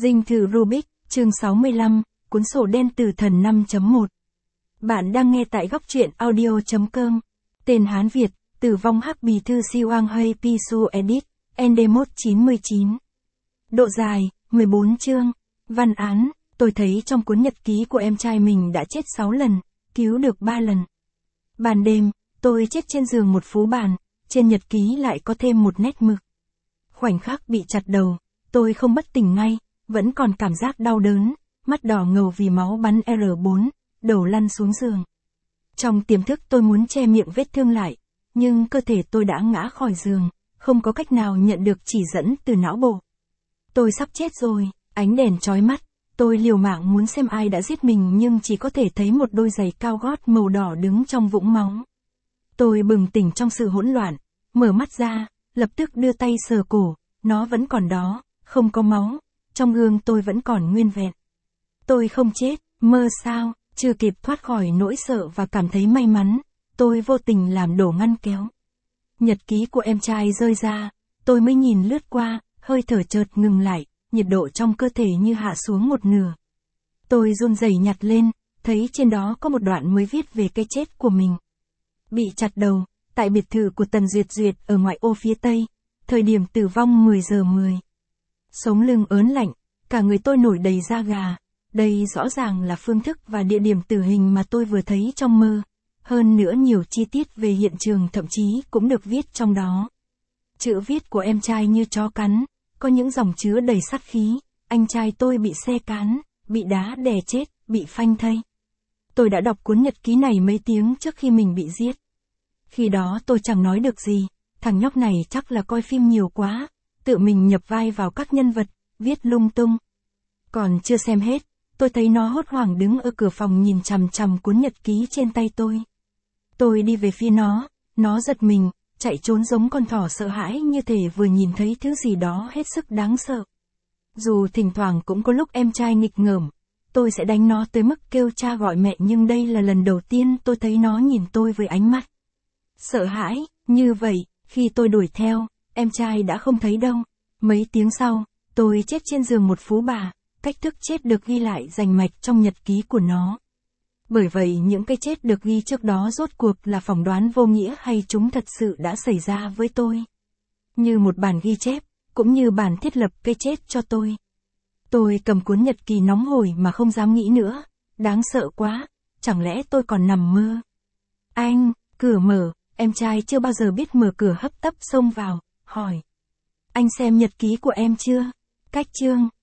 Dinh thự Rubik, chương 65, cuốn sổ đen tử thần 5.1. Bạn đang nghe tại góc truyện audio.com. Tên Hán Việt, tử vong Hắc Bì Thư Siwang Hay Pisu Edit, ND1 99. Độ dài, 14 chương. Văn án, tôi thấy trong cuốn nhật ký của em trai mình đã chết 6 lần, cứu được 3 lần. Ban đêm, tôi chết trên giường một phú bàn, trên nhật ký lại có thêm một nét mực. Khoảnh khắc bị chặt đầu, tôi không bất tỉnh ngay, vẫn còn cảm giác đau đớn, mắt đỏ ngầu vì máu bắn R4, đầu lăn xuống giường. Trong tiềm thức tôi muốn che miệng vết thương lại, nhưng cơ thể tôi đã ngã khỏi giường, không có cách nào nhận được chỉ dẫn từ não bộ. Tôi sắp chết rồi, ánh đèn chói mắt, tôi liều mạng muốn xem ai đã giết mình nhưng chỉ có thể thấy một đôi giày cao gót màu đỏ đứng trong vũng máu. Tôi bừng tỉnh trong sự hỗn loạn, mở mắt ra, lập tức đưa tay sờ cổ, nó vẫn còn đó, không có máu, trong gương tôi vẫn còn nguyên vẹn. Tôi không chết, mơ sao, chưa kịp thoát khỏi nỗi sợ và cảm thấy may mắn, tôi vô tình làm đổ ngăn kéo. Nhật ký của em trai rơi ra, tôi mới nhìn lướt qua, hơi thở chợt ngừng lại, nhiệt độ trong cơ thể như hạ xuống một nửa. Tôi run rẩy nhặt lên, thấy trên đó có một đoạn mới viết về cái chết của mình. Bị chặt đầu, tại biệt thự của Tần Duyệt Duyệt ở ngoại ô phía Tây, thời điểm tử vong 10 giờ 10. Sống lưng ớn lạnh, cả người tôi nổi đầy da gà, đây rõ ràng là phương thức và địa điểm tử hình mà tôi vừa thấy trong mơ. Hơn nữa nhiều chi tiết về hiện trường thậm chí cũng được viết trong đó. Chữ viết của em trai như chó cắn, có những dòng chứa đầy sát khí, anh trai tôi bị xe cán, bị đá đè chết, bị phanh thây. Tôi đã đọc cuốn nhật ký này mấy tiếng trước khi mình bị giết. Khi đó tôi chẳng nói được gì, thằng nhóc này chắc là coi phim nhiều quá, tự mình nhập vai vào các nhân vật, viết lung tung. Còn chưa xem hết, tôi thấy nó hốt hoảng đứng ở cửa phòng nhìn chằm chằm cuốn nhật ký trên tay tôi. Tôi đi về phía nó giật mình, chạy trốn giống con thỏ sợ hãi như thể vừa nhìn thấy thứ gì đó hết sức đáng sợ. Dù thỉnh thoảng cũng có lúc em trai nghịch ngợm, tôi sẽ đánh nó tới mức kêu cha gọi mẹ nhưng đây là lần đầu tiên tôi thấy nó nhìn tôi với ánh mắt sợ hãi, như vậy, khi tôi đuổi theo, em trai đã không thấy đâu. Mấy tiếng sau, tôi chết trên giường một phú bà, cách thức chết được ghi lại rành mạch trong nhật ký của nó. Bởi vậy những cái chết được ghi trước đó rốt cuộc là phỏng đoán vô nghĩa hay chúng thật sự đã xảy ra với tôi. Như một bản ghi chép, cũng như bản thiết lập cái chết cho tôi. Tôi cầm cuốn nhật ký nóng hổi mà không dám nghĩ nữa, đáng sợ quá, chẳng lẽ tôi còn nằm mơ. Anh, cửa mở, em trai chưa bao giờ biết mở cửa hấp tấp xông vào, hỏi. Anh xem nhật ký của em chưa? Cách chương.